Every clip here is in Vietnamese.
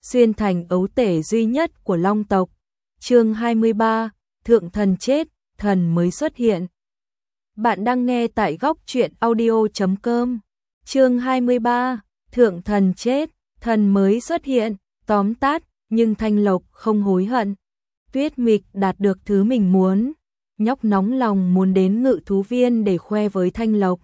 xuyên thành ấu tể duy nhất của Long tộc. Chương 23, Thượng thần chết, thần mới xuất hiện. Bạn đang nghe tại góc truyện audio.com. Chương 23, Thượng thần chết, thần mới xuất hiện. Tóm tắt, nhưng Thanh Lộc không hối hận. Tuyết Mịch đạt được thứ mình muốn, nhóc nóng lòng muốn đến Ngự thú viên để khoe với Thanh Lộc.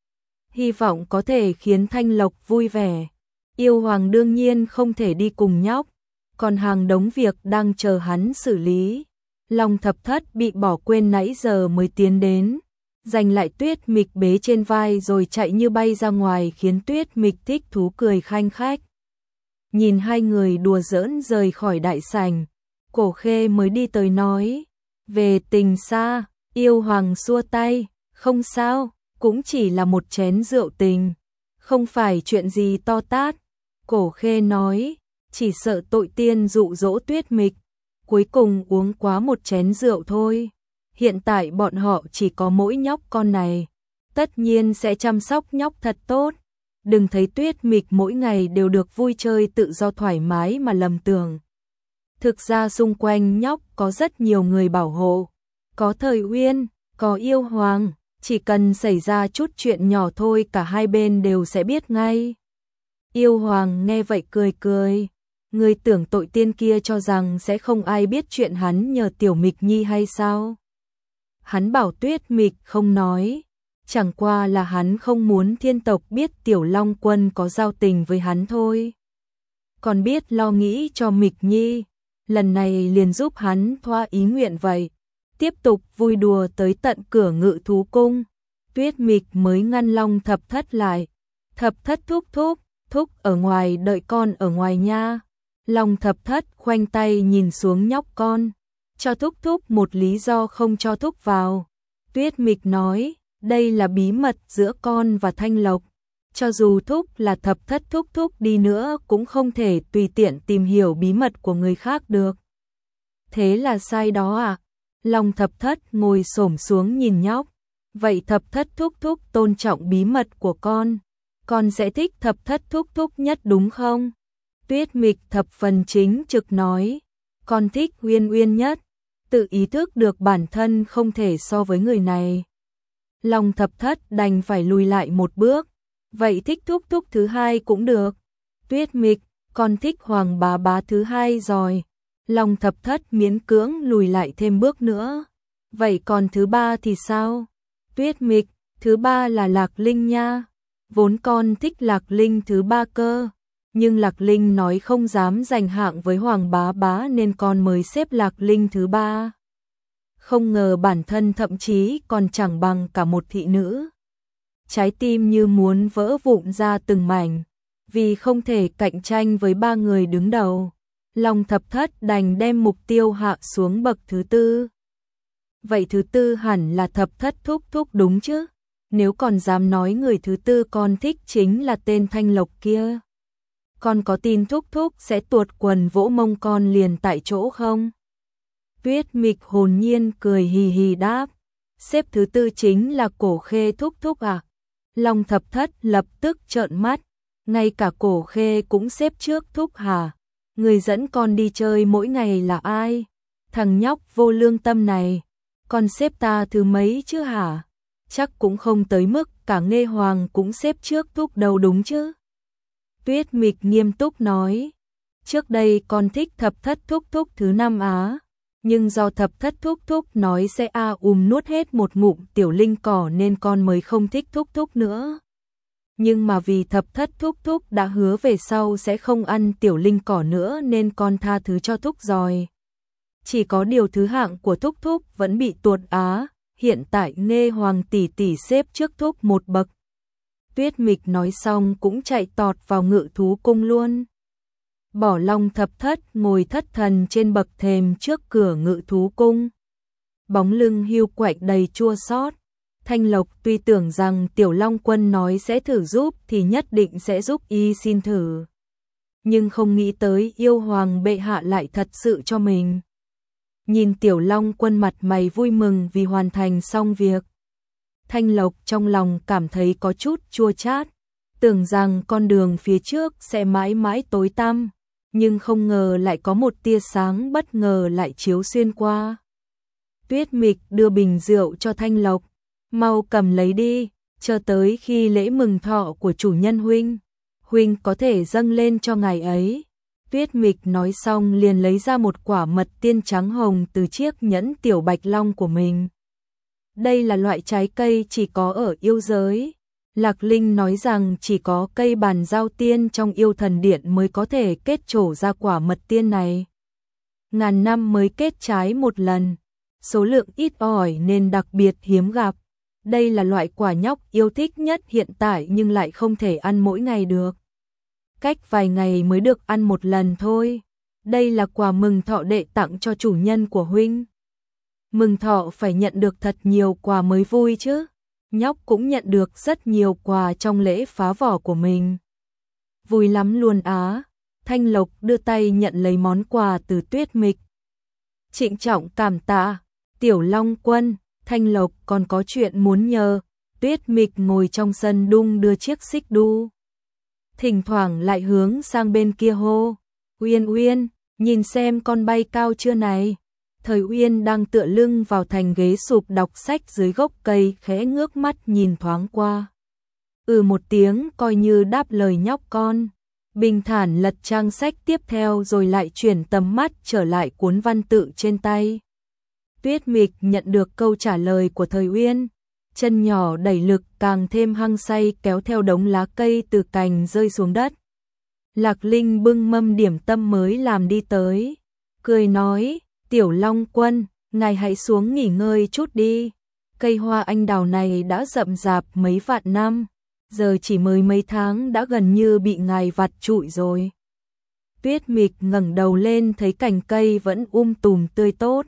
Hy vọng có thể khiến Thanh Lộc vui vẻ. Yêu Hoàng đương nhiên không thể đi cùng nhóc, còn hàng đống việc đang chờ hắn xử lý. Long Thập Thất bị bỏ quên nãy giờ mới tiến đến, giành lại Tuyết Mịch bế trên vai rồi chạy như bay ra ngoài, khiến Tuyết Mịch thích thú cười khanh khách. Nhìn hai người đùa giỡn rời khỏi đại sảnh, Cổ Khê mới đi tới nói, về tình xa. Yêu Hoàng xua tay, không sao, cũng chỉ là một chén rượu tình, không phải chuyện gì to tát. Cổ Khê nói, chỉ sợ tội tiên dụ dỗ Tuyết Mịch, cuối cùng uống quá một chén rượu thôi. Hiện tại bọn họ chỉ có mỗi nhóc con này, tất nhiên sẽ chăm sóc nhóc thật tốt. Đừng thấy Tuyết Mịch mỗi ngày đều được vui chơi tự do thoải mái mà lầm tưởng. Thực ra xung quanh nhóc có rất nhiều người bảo hộ, có Thời Uyên, có Yêu Hoàng, chỉ cần xảy ra chút chuyện nhỏ thôi cả hai bên đều sẽ biết ngay. Yêu Hoàng nghe vậy cười cười, người tưởng tội tiên kia cho rằng sẽ không ai biết chuyện hắn nhờ Tiểu Mịch Nhi hay sao? Hắn bảo Tuyết Mịch không nói, chẳng qua là hắn không muốn thiên tộc biết Tiểu Long Quân có giao tình với hắn thôi. Còn biết lo nghĩ cho Mịch Nhi, lần này liền giúp hắn thỏa ý nguyện vậy. Tiếp tục vui đùa tới tận cửa Ngự thú cung, Tuyết Mịch mới ngăn Long Thập Thất lại. Thập Thất thúc ở ngoài đợi con ở ngoài nha. Long Thập Thất khoanh tay nhìn xuống nhóc con, cho thúc một lý do không cho thúc vào. Tuyết Mịch nói, đây là bí mật giữa con và Thanh Lộc, cho dù thúc là Thập Thất thúc đi nữa cũng không thể tùy tiện tìm hiểu bí mật của người khác được. Thế là sai đó à? Long Thập Thất ngồi xổm xuống nhìn nhóc, vậy Thập Thất thúc tôn trọng bí mật của con sẽ thích Thập Thất thúc nhất đúng không? Tuyết Mịch thập phần chính trực nói, con thích Uyên nhất, tự ý thức được bản thân không thể so với người này. Long Thập Thất đành phải lùi lại một bước, vậy thích thúc thứ hai cũng được. Tuyết Mịch, con thích Hoàng bá thứ hai rồi. Long Thập Thất miễn cưỡng lùi lại thêm bước nữa, vậy còn thứ ba thì sao? Tuyết Mịch, thứ ba là Lạc Linh nha, vốn con thích Lạc Linh thứ ba cơ, nhưng Lạc Linh nói không dám giành hạng với Hoàng bá nên con mới xếp Lạc Linh thứ ba. Không ngờ bản thân thậm chí còn chẳng bằng cả một thị nữ. Trái tim như muốn vỡ vụn ra từng mảnh, vì không thể cạnh tranh với ba người đứng đầu. Long Thập Thất đành đem mục tiêu hạ xuống bậc thứ tư. Vậy thứ tư hẳn là Thập Thất thúc đúng chứ? Nếu còn dám nói người thứ tư con thích chính là tên Thanh Lộc kia, con có tin thúc sẽ tuột quần vỗ mông con liền tại chỗ không? Tuyết Mịch hồn nhiên cười hì hì đáp, xếp thứ tư chính là Cổ Khê thúc à? Long Thập Thất lập tức trợn mắt, ngay cả Cổ Khê cũng xếp trước thúc hả? Người dẫn con đi chơi mỗi ngày là ai? Thằng nhóc vô lương tâm này, con xếp ta thứ mấy chứ hả? Chắc cũng không tới mức cả Nghê Hoàng cũng xếp trước thúc đâu đúng chứ? Tuyết Mịch nghiêm túc nói, trước đây con thích Thập Thất thúc thứ năm á, nhưng do Thập Thất thúc nói sẽ nuốt hết một ngụm tiểu linh cỏ nên con mới không thích thúc nữa. Nhưng mà vì Thập Thất thúc đã hứa về sau sẽ không ăn tiểu linh cỏ nữa nên con tha thứ cho thúc rồi. Chỉ có điều thứ hạng của thúc vẫn bị tuột á, hiện tại Nghê Hoàng tỷ xếp trước thúc một bậc. Tuyết Mịch nói xong cũng chạy tọt vào Ngự thú cung luôn. Bỏ Long Thập Thất ngồi thất thần trên bậc thềm trước cửa Ngự thú cung. Bóng lưng hiu quạnh đầy chua xót. Thanh Lộc tuy tưởng rằng Tiểu Long Quân nói sẽ thử giúp thì nhất định sẽ giúp y xin thử, nhưng không nghĩ tới Yêu Hoàng bệ hạ lại thật sự cho mình. Nhìn Tiểu Long Quân mặt mày vui mừng vì hoàn thành xong việc, Thanh Lộc trong lòng cảm thấy có chút chua chát, tưởng rằng con đường phía trước sẽ mãi mãi tối tăm, nhưng không ngờ lại có một tia sáng bất ngờ lại chiếu xuyên qua. Tuyết Mịch đưa bình rượu cho Thanh Lộc, mau cầm lấy đi, chờ tới khi lễ mừng thọ của chủ nhân huynh có thể dâng lên cho ngài ấy. Tuyết Mịch nói xong liền lấy ra một quả mật tiên trắng hồng từ chiếc nhẫn tiểu bạch long của mình. Đây là loại trái cây chỉ có ở yêu giới. Lạc Linh nói rằng chỉ có cây bàn giao tiên trong yêu thần điện mới có thể kết trổ ra quả mật tiên này. Ngàn năm mới kết trái một lần, số lượng ít ỏi nên đặc biệt hiếm gặp. Đây là loại quả nhóc yêu thích nhất hiện tại nhưng lại không thể ăn mỗi ngày được. Cách vài ngày mới được ăn một lần thôi. Đây là quà mừng thọ đệ tặng cho chủ nhân của huynh. Mừng thọ phải nhận được thật nhiều quà mới vui chứ. Nhóc cũng nhận được rất nhiều quà trong lễ phá vỏ của mình. Vui lắm luôn á. Thanh Lộc đưa tay nhận lấy món quà từ Tuyết Mịch. Trịnh trọng cảm tạ, Tiểu Long Quân, Thanh Lộc còn có chuyện muốn nhờ. Tuyết Mịch ngồi trong sân đung đưa chiếc xích đu. Thỉnh thoảng lại hướng sang bên kia hô. Uyên Uyên, nhìn xem con bay cao chưa này. Thời Uyên đang tựa lưng vào thành ghế sụp đọc sách dưới gốc cây khẽ ngước mắt nhìn thoáng qua. Một tiếng coi như đáp lời nhóc con. Bình thản lật trang sách tiếp theo rồi lại chuyển tầm mắt trở lại cuốn văn tự trên tay. Tuyết Mịch nhận được câu trả lời của Thời Uyên. Chân nhỏ đẩy lực càng thêm hăng say kéo theo đống lá cây từ cành rơi xuống đất. Lạc Linh bưng mâm điểm tâm mới làm đi tới. Cười nói, Tiểu Long Quân, ngài hãy xuống nghỉ ngơi chút đi. Cây hoa anh đào này đã rậm rạp mấy vạn năm, giờ chỉ mới mấy tháng đã gần như bị ngài vặt trụi rồi. Tuyết Mịch ngẩng đầu lên thấy cành cây vẫn tùm tươi tốt.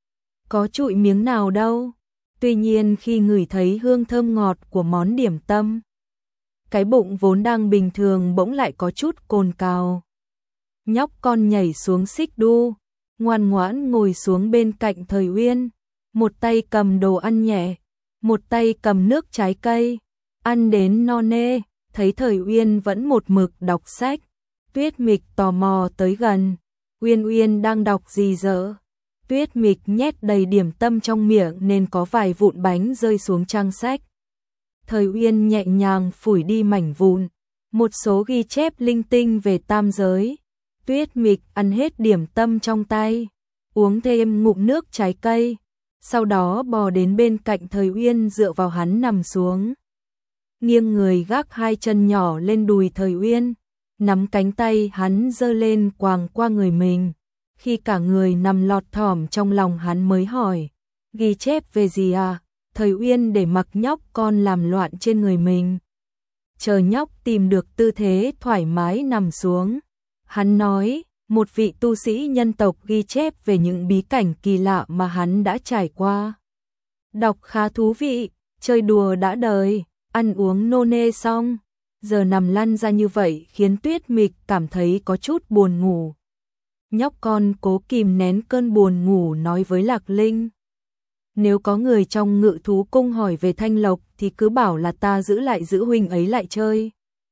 Có trụi miếng nào đâu. Tuy nhiên khi ngửi thấy hương thơm ngọt của món điểm tâm, cái bụng vốn đang bình thường bỗng lại có chút cồn cào. Nhóc con nhảy xuống xích đu, ngoan ngoãn ngồi xuống bên cạnh Thời Uyên, một tay cầm đồ ăn nhẹ, một tay cầm nước trái cây, ăn đến no nê. Thấy Thời Uyên vẫn một mực đọc sách, Tuyết Mịch tò mò tới gần. Uyên Uyên đang đọc gì dở? Tuyết Mịch nhét đầy điểm tâm trong miệng nên có vài vụn bánh rơi xuống trang sách. Thời Uyên nhẹ nhàng phủi đi mảnh vụn, một số ghi chép linh tinh về tam giới. Tuyết Mịch ăn hết điểm tâm trong tay, uống thêm ngụm nước trái cây, sau đó bò đến bên cạnh Thời Uyên dựa vào hắn nằm xuống. Nghiêng người gác hai chân nhỏ lên đùi Thời Uyên, nắm cánh tay hắn giơ lên quàng qua người mình. Khi cả người nằm lọt thỏm trong lòng hắn mới hỏi, ghi chép về gì à? Thời Uyên để mặc nhóc con làm loạn trên người mình. Chờ nhóc tìm được tư thế thoải mái nằm xuống. Hắn nói, một vị tu sĩ nhân tộc ghi chép về những bí cảnh kỳ lạ mà hắn đã trải qua. Đọc khá thú vị, chơi đùa đã đời, ăn uống nô nê xong. Giờ nằm lăn ra như vậy khiến Tuyết Mịch cảm thấy có chút buồn ngủ. Nhóc con cố kìm nén cơn buồn ngủ nói với Lạc Linh. Nếu có người trong Ngự Thú Cung hỏi về Thanh Lộc thì cứ bảo là ta giữ huynh ấy lại chơi.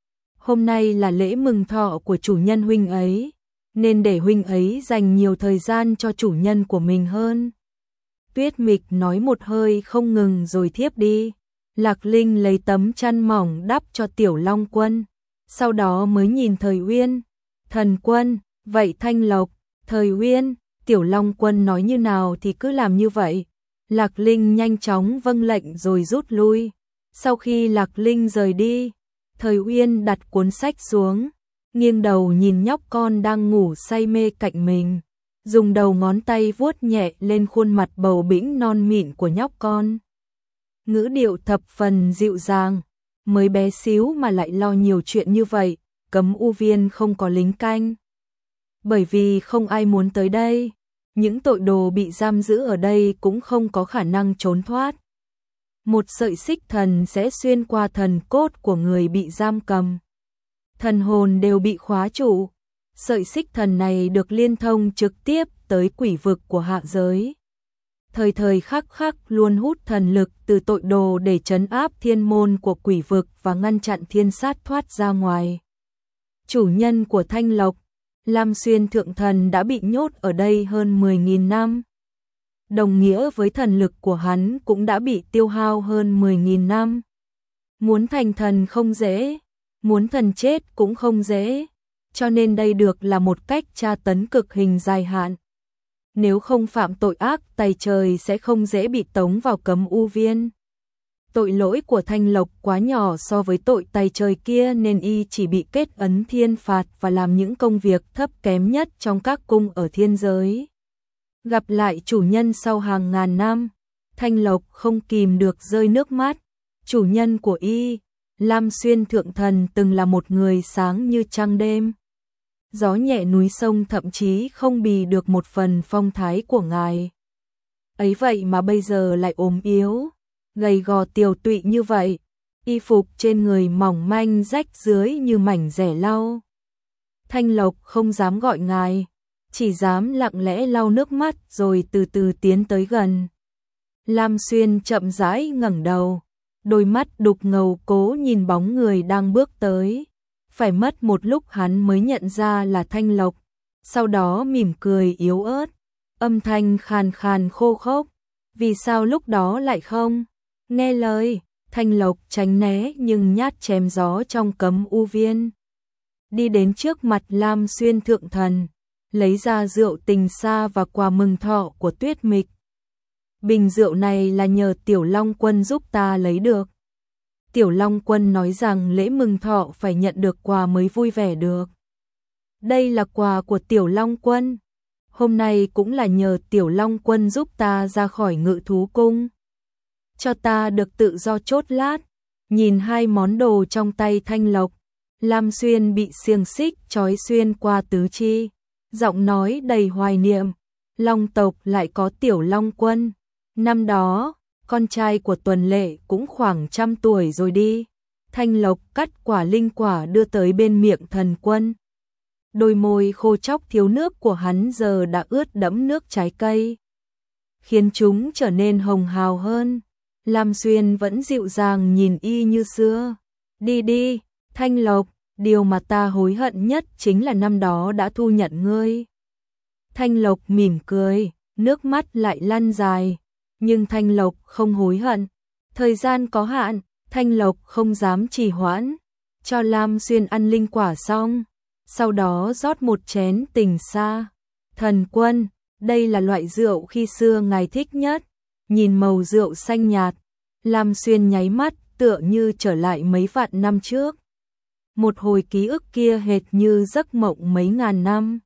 Hôm nay là lễ mừng thọ của chủ nhân huynh ấy, nên để huynh ấy dành nhiều thời gian cho chủ nhân của mình hơn. Tuyết Mịch nói một hơi không ngừng rồi thiếp đi. Lạc Linh lấy tấm chăn mỏng đắp cho Tiểu Long Quân, sau đó mới nhìn Thời Uyên. Thần Quân, vậy Thanh Lộc, Thời Uyên, Tiểu Long Quân nói như nào thì cứ làm như vậy. Lạc Linh nhanh chóng vâng lệnh rồi rút lui. Sau khi Lạc Linh rời đi, Thời Uyên đặt cuốn sách xuống, nghiêng đầu nhìn nhóc con đang ngủ say mê cạnh mình, dùng đầu ngón tay vuốt nhẹ lên khuôn mặt bầu bĩnh non mịn của nhóc con. Ngữ điệu thập phần dịu dàng, mới bé xíu mà lại lo nhiều chuyện như vậy, cấm u viên không có lính canh. Bởi vì không ai muốn tới đây, những tội đồ bị giam giữ ở đây cũng không có khả năng trốn thoát. Một sợi xích thần sẽ xuyên qua thần cốt của người bị giam cầm. Thần hồn đều bị khóa trụ. Sợi xích thần này được liên thông trực tiếp tới quỷ vực của hạ giới. Thời thời khắc khắc luôn hút thần lực từ tội đồ để trấn áp thiên môn của quỷ vực và ngăn chặn thiên sát thoát ra ngoài. Chủ nhân của Thanh Lộc, Lam Xuyên thượng thần đã bị nhốt ở đây hơn 10.000 năm. Đồng nghĩa với thần lực của hắn cũng đã bị tiêu hao hơn 10.000 năm. Muốn thành thần không dễ, muốn thần chết cũng không dễ, cho nên đây được là một cách tra tấn cực hình dài hạn. Nếu không phạm tội ác tày trời sẽ không dễ bị tống vào cấm u viên. Tội lỗi của Thanh Lộc quá nhỏ so với tội tày trời kia nên y chỉ bị kết ấn thiên phạt và làm những công việc thấp kém nhất trong các cung ở thiên giới. Gặp lại chủ nhân sau hàng ngàn năm, Thanh Lộc không kìm được rơi nước mắt. Chủ nhân của y, Lam Xuyên thượng thần từng là một người sáng như trăng đêm. Gió nhẹ núi sông thậm chí không bì được một phần phong thái của ngài. Ấy vậy mà bây giờ lại ốm yếu, gầy gò tiều tụy như vậy, y phục trên người mỏng manh rách rưới như mảnh rẻ lau. Thanh Lộc không dám gọi ngài, chỉ dám lặng lẽ lau nước mắt rồi từ từ tiến tới gần. Lam Xuyên chậm rãi ngẩng đầu, đôi mắt đục ngầu cố nhìn bóng người đang bước tới. Phải mất một lúc hắn mới nhận ra là Thanh Lộc, sau đó mỉm cười yếu ớt, âm thanh khàn khàn khô khốc. Vì sao lúc đó lại không nghe lời? Thanh Lộc tránh né nhưng nhát chém gió trong cấm u viên. Đi đến trước mặt Lam Xuyên thượng thần, lấy ra rượu tình xa và quà mừng thọ của Tuyết Mịch. Bình rượu này là nhờ Tiểu Long Quân giúp ta lấy được. Tiểu Long Quân nói rằng lễ mừng thọ phải nhận được quà mới vui vẻ được. Đây là quà của Tiểu Long Quân. Hôm nay cũng là nhờ Tiểu Long Quân giúp ta ra khỏi Ngự Thú Cung, cho ta được tự do chốt lát. Nhìn hai món đồ trong tay Thanh Lộc, Lam Xuyên bị xiềng xích trói xuyên qua tứ chi, giọng nói đầy hoài niệm. Long tộc lại có Tiểu Long Quân. Năm đó, con trai của Tuần Lệ cũng khoảng 100 tuổi rồi đi. Thanh Lộc cắt quả linh quả đưa tới bên miệng thần quân. Đôi môi khô chóc thiếu nước của hắn giờ đã ướt đẫm nước trái cây, khiến chúng trở nên hồng hào hơn. Lam Xuyên vẫn dịu dàng nhìn y như xưa. Đi đi, Thanh Lộc, điều mà ta hối hận nhất chính là năm đó đã thu nhận ngươi. Thanh Lộc mỉm cười, nước mắt lại lăn dài. Nhưng Thanh Lộc không hối hận. Thời gian có hạn, Thanh Lộc không dám trì hoãn. Cho Lam Xuyên ăn linh quả xong, sau đó rót một chén tình xa. Thần quân, đây là loại rượu khi xưa ngài thích nhất. Nhìn màu rượu xanh nhạt, Lam Xuyên nháy mắt tựa như trở lại mấy vạn năm trước. Một hồi ký ức kia hệt như giấc mộng mấy ngàn năm.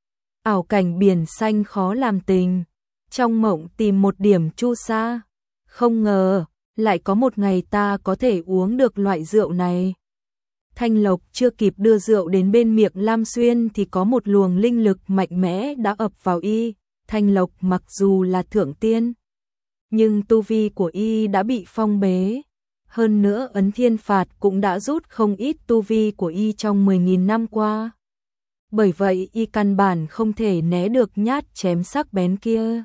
Ảo cảnh biển xanh khó làm tình. Trong mộng tìm một điểm chu sa. Không ngờ, lại có một ngày ta có thể uống được loại rượu này. Thanh Lộc chưa kịp đưa rượu đến bên miệng Lam Xuyên thì có một luồng linh lực mạnh mẽ đã ập vào y. Thanh Lộc mặc dù là thượng tiên, nhưng tu vi của y đã bị phong bế. Hơn nữa ấn thiên phạt cũng đã rút không ít tu vi của y trong 10.000 năm qua. Bởi vậy y căn bản không thể né được nhát chém sắc bén kia.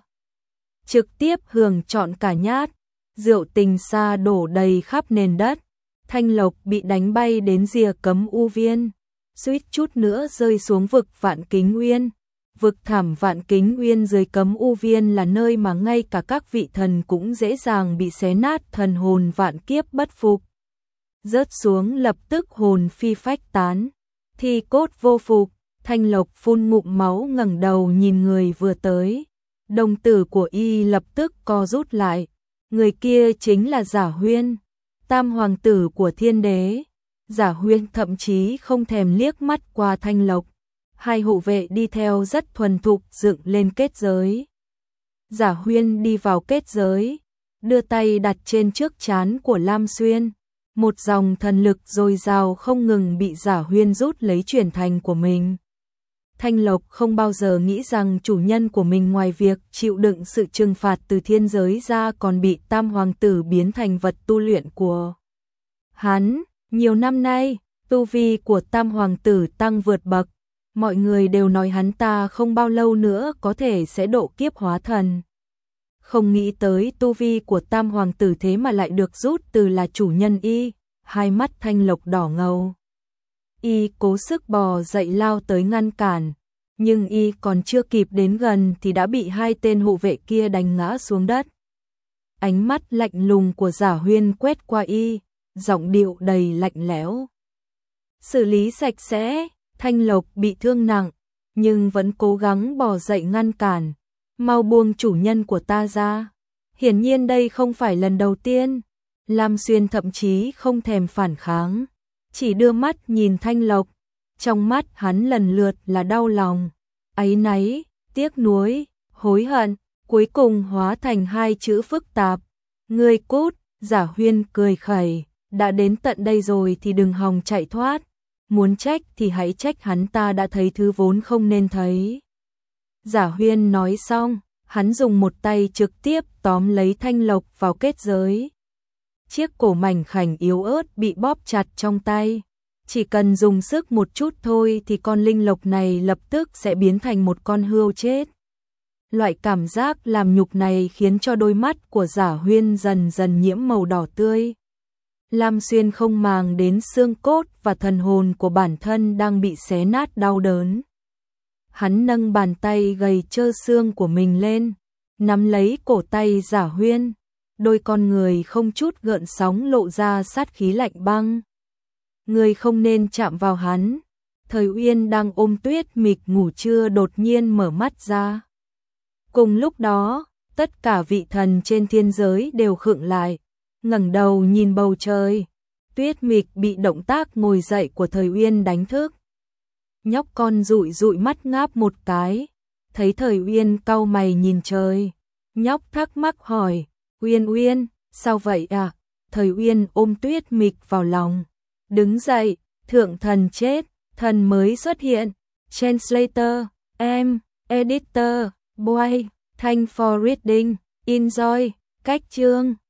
Trực tiếp hưởng trọn cả nhát, rượu tình xa đổ đầy khắp nền đất. Thanh Lộc bị đánh bay đến rìa cấm u viên, suýt chút nữa rơi xuống vực Vạn Kính Uyên. Vực thẳm Vạn Kính Uyên dưới cấm u viên là nơi mà ngay cả các vị thần cũng dễ dàng bị xé nát thần hồn vạn kiếp bất phục. Rớt xuống lập tức hồn phi phách tán, thi cốt vô phục. Thanh Lộc phun ngụm máu ngẩng đầu nhìn người vừa tới. Đồng tử của y lập tức co rút lại. Người kia chính là Giả Huyên, tam hoàng tử của Thiên Đế. Giả Huyên thậm chí không thèm liếc mắt qua Thanh Lộc. Hai hộ vệ đi theo rất thuần thục dựng lên kết giới. Giả Huyên đi vào kết giới, đưa tay đặt trên trước trán của Lam Xuyên. Một dòng thần lực dồi dào không ngừng bị Giả Huyên rút lấy chuyển thành của mình. Thanh Lộc không bao giờ nghĩ rằng chủ nhân của mình ngoài việc chịu đựng sự trừng phạt từ thiên giới ra còn bị tam hoàng tử biến thành vật tu luyện của hắn. Nhiều năm nay, tu vi của tam hoàng tử tăng vượt bậc. Mọi người đều nói hắn ta không bao lâu nữa có thể sẽ độ kiếp hóa thần. Không nghĩ tới tu vi của tam hoàng tử thế mà lại được rút từ là chủ nhân y. Hai mắt Thanh Lộc đỏ ngầu. Y cố sức bò dậy lao tới ngăn cản, nhưng y còn chưa kịp đến gần thì đã bị hai tên hộ vệ kia đánh ngã xuống đất. Ánh mắt lạnh lùng của Giả Huyên quét qua y, giọng điệu đầy lạnh lẽo. Xử lý sạch sẽ, Thanh Lộc bị thương nặng, nhưng vẫn cố gắng bò dậy ngăn cản. Mau buông chủ nhân của ta ra. Hiển nhiên đây không phải lần đầu tiên. Lam Xuyên thậm chí không thèm phản kháng, chỉ đưa mắt nhìn Thanh Lộc. Trong mắt hắn lần lượt là đau lòng, áy náy, tiếc nuối, hối hận, cuối cùng hóa thành hai chữ phức tạp. Ngươi cút. Giả Huyên cười khẩy, đã đến tận đây rồi thì đừng hòng chạy thoát. Muốn trách thì hãy trách hắn, ta đã thấy thứ vốn không nên thấy. Giả Huyên nói xong, hắn dùng một tay trực tiếp tóm lấy Thanh Lộc vào kết giới. Chiếc cổ mảnh khảnh yếu ớt bị bóp chặt trong tay. Chỉ cần dùng sức một chút thôi thì con linh lộc này lập tức sẽ biến thành một con hươu chết. Loại cảm giác làm nhục này khiến cho đôi mắt của Giả Huyên dần dần nhiễm màu đỏ tươi. Lam Xuyên không màng đến xương cốt và thần hồn của bản thân đang bị xé nát đau đớn. Hắn nâng bàn tay gầy trơ xương của mình lên, nắm lấy cổ tay Giả Huyên. Đôi con người không chút gợn sóng lộ ra sát khí lạnh băng. Người không nên chạm vào hắn. Thời Uyên đang ôm Tuyết Mịch ngủ trưa đột nhiên mở mắt ra. Cùng lúc đó, tất cả vị thần trên thiên giới đều khựng lại, ngẩng đầu nhìn bầu trời. Tuyết Mịch bị động tác ngồi dậy của Thời Uyên đánh thức. Nhóc con dụi dụi mắt ngáp một cái, thấy Thời Uyên cau mày nhìn trời. Nhóc thắc mắc hỏi, Uyên Uyên, sao vậy à? Thời Uyên ôm Tuyết Mịch vào lòng. Đứng dậy, thượng thần chết, thần mới xuất hiện. Translator, Editor, Boy, thank for reading, enjoy, cách chương.